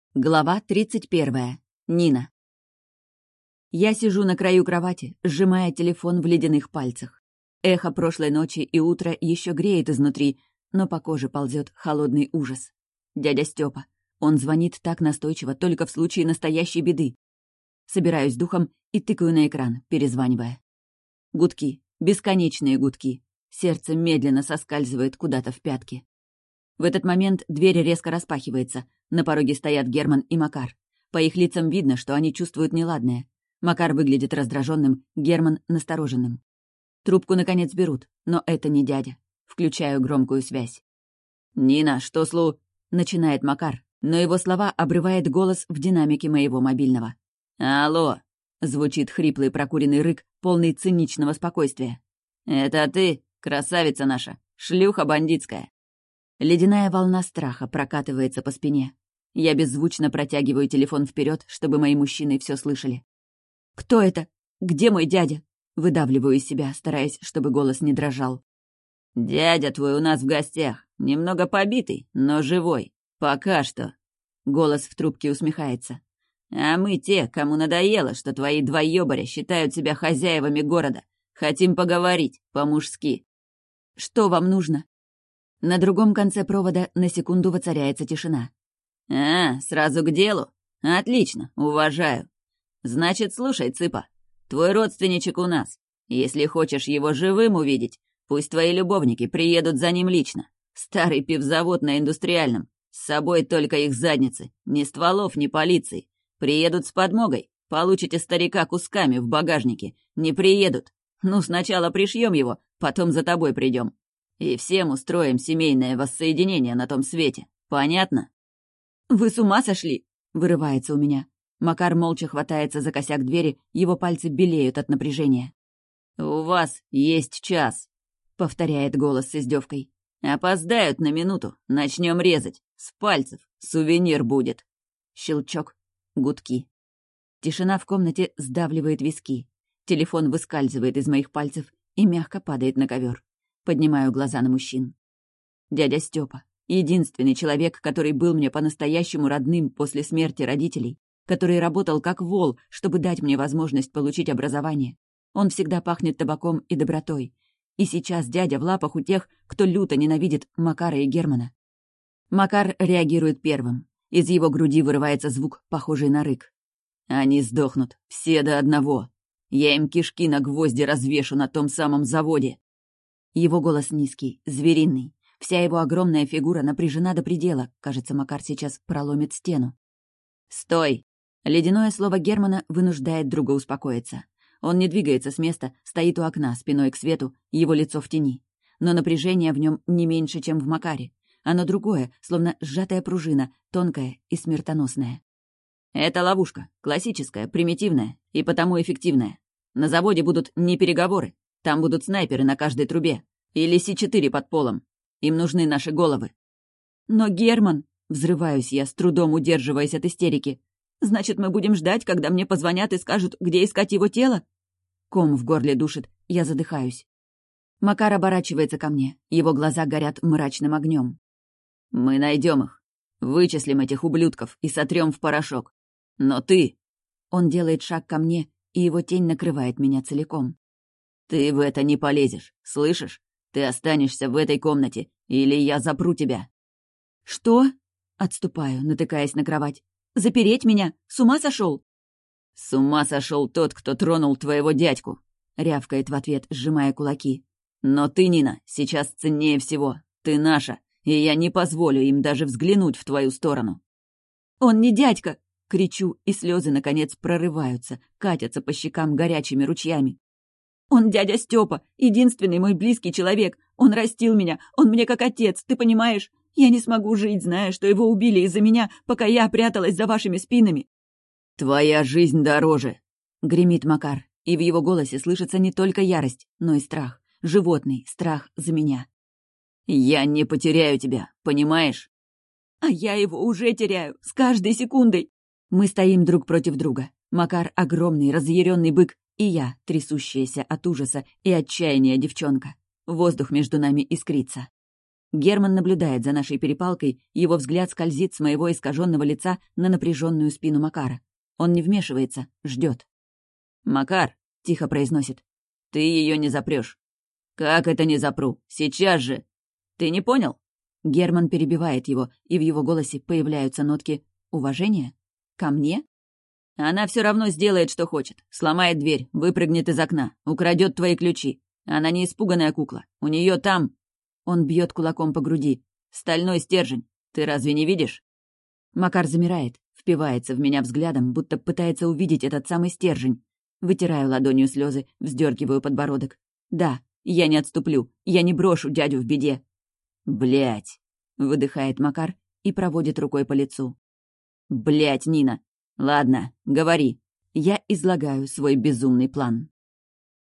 Глава 31. Нина. Я сижу на краю кровати, сжимая телефон в ледяных пальцах. Эхо прошлой ночи и утра еще греет изнутри, но по коже ползет холодный ужас. Дядя Степа. Он звонит так настойчиво только в случае настоящей беды. Собираюсь духом и тыкаю на экран, перезванивая. Гудки. Бесконечные гудки. Сердце медленно соскальзывает куда-то в пятки. В этот момент дверь резко распахивается. На пороге стоят Герман и Макар. По их лицам видно, что они чувствуют неладное. Макар выглядит раздраженным, Герман — настороженным. Трубку, наконец, берут, но это не дядя. Включаю громкую связь. «Нина, что начинает Макар, но его слова обрывает голос в динамике моего мобильного. «Алло!» — звучит хриплый прокуренный рык, полный циничного спокойствия. «Это ты, красавица наша, шлюха бандитская!» Ледяная волна страха прокатывается по спине. Я беззвучно протягиваю телефон вперед, чтобы мои мужчины все слышали. «Кто это? Где мой дядя?» Выдавливаю из себя, стараясь, чтобы голос не дрожал. «Дядя твой у нас в гостях. Немного побитый, но живой. Пока что». Голос в трубке усмехается. «А мы те, кому надоело, что твои два ёбаря считают себя хозяевами города. Хотим поговорить, по-мужски». «Что вам нужно?» На другом конце провода на секунду воцаряется тишина. Сразу к делу? Отлично, уважаю. Значит, слушай, цыпа, твой родственничек у нас. Если хочешь его живым увидеть, пусть твои любовники приедут за ним лично. Старый пивзавод на Индустриальном. С собой только их задницы. Ни стволов, ни полиции. Приедут с подмогой. Получите старика кусками в багажнике. Не приедут. Ну, сначала пришьем его, потом за тобой придем. И всем устроим семейное воссоединение на том свете. Понятно? «Вы с ума сошли?» — вырывается у меня. Макар молча хватается за косяк двери, его пальцы белеют от напряжения. «У вас есть час», — повторяет голос с издевкой. «Опоздают на минуту, начнем резать. С пальцев. Сувенир будет». Щелчок. Гудки. Тишина в комнате сдавливает виски. Телефон выскальзывает из моих пальцев и мягко падает на ковер. Поднимаю глаза на мужчин. Дядя Степа. Единственный человек, который был мне по-настоящему родным после смерти родителей, который работал как вол, чтобы дать мне возможность получить образование. Он всегда пахнет табаком и добротой. И сейчас дядя в лапах у тех, кто люто ненавидит Макара и Германа. Макар реагирует первым. Из его груди вырывается звук, похожий на рык. «Они сдохнут, все до одного. Я им кишки на гвозди развешу на том самом заводе». Его голос низкий, звериный. Вся его огромная фигура напряжена до предела. Кажется, Макар сейчас проломит стену. «Стой!» Ледяное слово Германа вынуждает друга успокоиться. Он не двигается с места, стоит у окна, спиной к свету, его лицо в тени. Но напряжение в нем не меньше, чем в Макаре. Оно другое, словно сжатая пружина, тонкая и смертоносная. «Это ловушка, классическая, примитивная и потому эффективная. На заводе будут не переговоры. Там будут снайперы на каждой трубе. Или С-4 под полом. Им нужны наши головы». «Но Герман...» — взрываюсь я, с трудом удерживаясь от истерики. «Значит, мы будем ждать, когда мне позвонят и скажут, где искать его тело?» Ком в горле душит, я задыхаюсь. Макар оборачивается ко мне, его глаза горят мрачным огнем. «Мы найдем их. Вычислим этих ублюдков и сотрем в порошок. Но ты...» Он делает шаг ко мне, и его тень накрывает меня целиком. «Ты в это не полезешь, слышишь? Ты останешься в этой комнате, или я запру тебя». «Что?» — отступаю, натыкаясь на кровать. «Запереть меня? С ума сошел?» «С ума сошел тот, кто тронул твоего дядьку», — рявкает в ответ, сжимая кулаки. «Но ты, Нина, сейчас ценнее всего. Ты наша, и я не позволю им даже взглянуть в твою сторону». «Он не дядька!» — кричу, и слезы, наконец, прорываются, катятся по щекам горячими ручьями. «Он дядя Степа, единственный мой близкий человек. Он растил меня, он мне как отец, ты понимаешь? Я не смогу жить, зная, что его убили из-за меня, пока я пряталась за вашими спинами». «Твоя жизнь дороже», — гремит Макар, и в его голосе слышится не только ярость, но и страх. Животный страх за меня. «Я не потеряю тебя, понимаешь?» «А я его уже теряю, с каждой секундой». Мы стоим друг против друга. Макар — огромный, разъяренный бык, и я, трясущаяся от ужаса и отчаяния девчонка. Воздух между нами искрится. Герман наблюдает за нашей перепалкой, его взгляд скользит с моего искаженного лица на напряженную спину Макара. Он не вмешивается, ждет. «Макар», — тихо произносит, — «ты ее не запрешь». «Как это не запру? Сейчас же!» «Ты не понял?» Герман перебивает его, и в его голосе появляются нотки уважения. Ко мне? «Она все равно сделает, что хочет. Сломает дверь, выпрыгнет из окна, украдет твои ключи. Она не испуганная кукла. У нее там...» Он бьет кулаком по груди. «Стальной стержень. Ты разве не видишь?» Макар замирает, впивается в меня взглядом, будто пытается увидеть этот самый стержень. Вытираю ладонью слезы, вздергиваю подбородок. Да, я не отступлю, я не брошу дядю в беде. Блять! Выдыхает Макар и проводит рукой по лицу. Блять, Нина! Ладно, говори. Я излагаю свой безумный план.